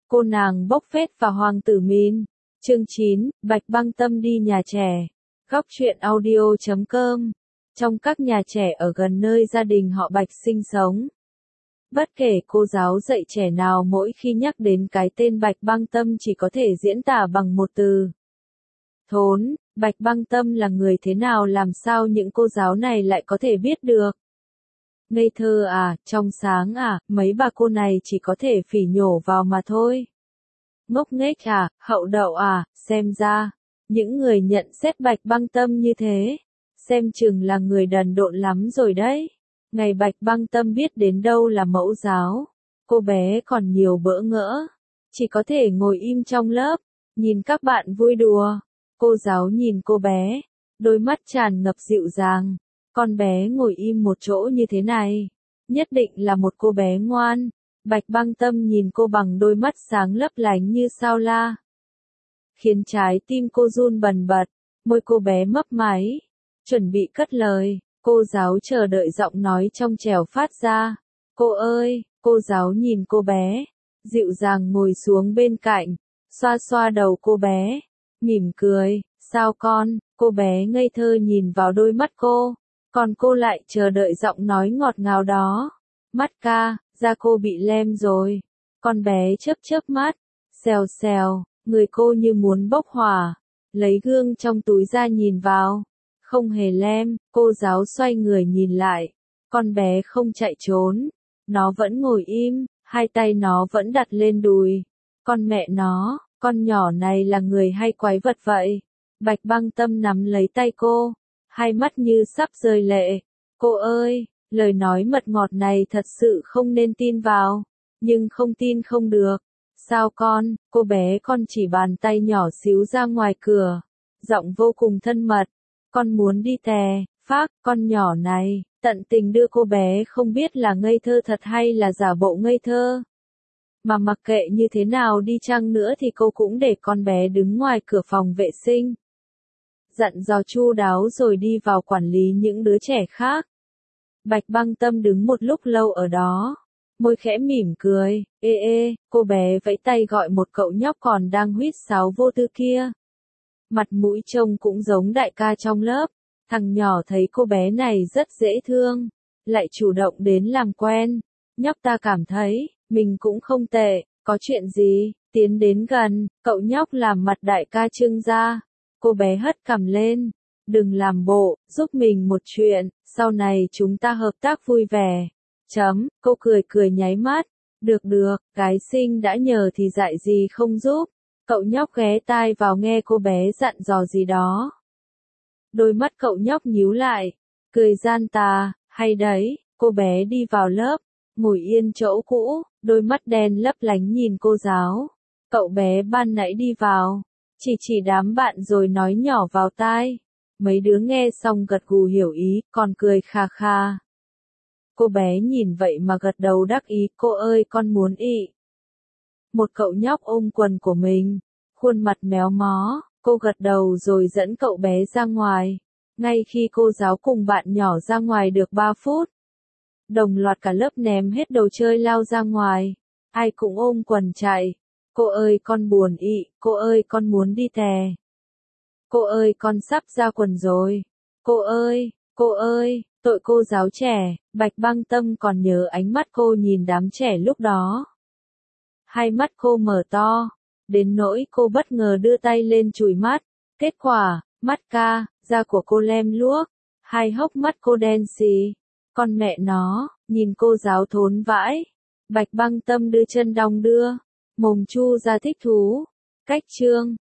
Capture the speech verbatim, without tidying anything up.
Cô nàng bốc phét và hoàng tử Min. Chương chín, Bạch Băng Tâm đi nhà trẻ. Góc truyện audio chấm com. Trong các nhà trẻ ở gần nơi gia đình họ Bạch sinh sống. Bất kể cô giáo dạy trẻ nào mỗi khi nhắc đến cái tên Bạch Băng Tâm chỉ có thể diễn tả bằng một từ. Thốn. Bạch Băng Tâm là người thế nào, làm sao những cô giáo này lại có thể biết được? Ngây thơ à, trong sáng à, mấy bà cô này chỉ có thể phỉ nhổ vào mà thôi. Ngốc nghếch à, hậu đậu à, xem ra, những người nhận xét Bạch Băng Tâm như thế, xem chừng là người đần độn lắm rồi đấy. Ngày Bạch Băng Tâm biết đến đâu là mẫu giáo, cô bé còn nhiều bỡ ngỡ, chỉ có thể ngồi im trong lớp, nhìn các bạn vui đùa. Cô giáo nhìn cô bé, đôi mắt tràn ngập dịu dàng. Con bé ngồi im một chỗ như thế này, nhất định là một cô bé ngoan. Bạch Băng Tâm nhìn cô bằng đôi mắt sáng lấp lánh như sao la, khiến trái tim cô run bần bật. Môi cô bé mấp máy, chuẩn bị cất lời. Cô giáo chờ đợi giọng nói trong trẻo phát ra. Cô ơi! Cô giáo nhìn cô bé, dịu dàng ngồi xuống bên cạnh, xoa xoa đầu cô bé, mỉm cười. Sao con? Cô bé ngây thơ nhìn vào đôi mắt cô, còn cô lại chờ đợi giọng nói ngọt ngào đó. Mắt ca, da cô bị lem rồi. Con bé chớp chớp mắt, xèo xèo, người cô như muốn bốc hỏa. Lấy gương trong túi ra nhìn vào, không hề lem. Cô giáo xoay người nhìn lại, con bé không chạy trốn, nó vẫn ngồi im, hai tay nó vẫn đặt lên đùi. Con mẹ nó, con nhỏ này là người hay quái vật vậy? Bạch Băng Tâm nắm lấy tay cô, hai mắt như sắp rơi lệ. Cô ơi, lời nói mật ngọt này thật sự không nên tin vào, nhưng không tin không được. Sao con? Cô bé con chỉ bàn tay nhỏ xíu ra ngoài cửa, giọng vô cùng thân mật. Con muốn đi tè, phác. Con nhỏ này, tận tình đưa cô bé không biết là ngây thơ thật hay là giả bộ ngây thơ. Mà mặc kệ như thế nào đi chăng nữa thì cô cũng để con bé đứng ngoài cửa phòng vệ sinh, dặn dò chu đáo rồi đi vào quản lý những đứa trẻ khác. Bạch Băng Tâm đứng một lúc lâu ở đó, môi khẽ mỉm cười. Ê ê, cô bé vẫy tay gọi một cậu nhóc còn đang huýt sáo vô tư kia. Mặt mũi trông cũng giống đại ca trong lớp. Thằng nhỏ thấy cô bé này rất dễ thương, lại chủ động đến làm quen. Nhóc ta cảm thấy, mình cũng không tệ, có chuyện gì? Tiến đến gần, cậu nhóc làm mặt đại ca trưng ra. Cô bé hất cằm lên, đừng làm bộ, giúp mình một chuyện, sau này chúng ta hợp tác vui vẻ. Chấm, cô cười cười nháy mắt. Được được, gái xinh đã nhờ thì dạy gì không giúp. Cậu nhóc ghé tai vào nghe cô bé dặn dò gì đó. Đôi mắt cậu nhóc nhíu lại, cười gian tà. Hay đấy. Cô bé đi vào lớp, ngồi yên chỗ cũ, đôi mắt đen lấp lánh nhìn cô giáo. Cậu bé ban nãy đi vào, chỉ chỉ đám bạn rồi nói nhỏ vào tai. Mấy đứa nghe xong gật gù hiểu ý, còn cười kha kha. Cô bé nhìn vậy mà gật đầu đắc ý. Cô ơi, con muốn ị. Một cậu nhóc ôm quần của mình, khuôn mặt méo mó. Cô gật đầu rồi dẫn cậu bé ra ngoài. Ngay khi cô giáo cùng bạn nhỏ ra ngoài được ba phút, đồng loạt cả lớp ném hết đồ chơi lao ra ngoài. Ai cũng ôm quần chạy. Cô ơi, con buồn ị. Cô ơi, con muốn đi tè. Cô ơi, con sắp ra quần rồi. Cô ơi, cô ơi, tội cô giáo trẻ. Bạch Băng Tâm còn nhớ ánh mắt cô nhìn đám trẻ lúc đó. Hai mắt cô mở to, đến nỗi cô bất ngờ đưa tay lên chùi mắt. Kết quả, mắt ca, da của cô lem luốc, hai hốc mắt cô đen xì. Con mẹ nó, nhìn cô giáo thốn vãi. Bạch Băng Tâm đưa chân đong đưa, mồm chu ra thích thú. Cách chương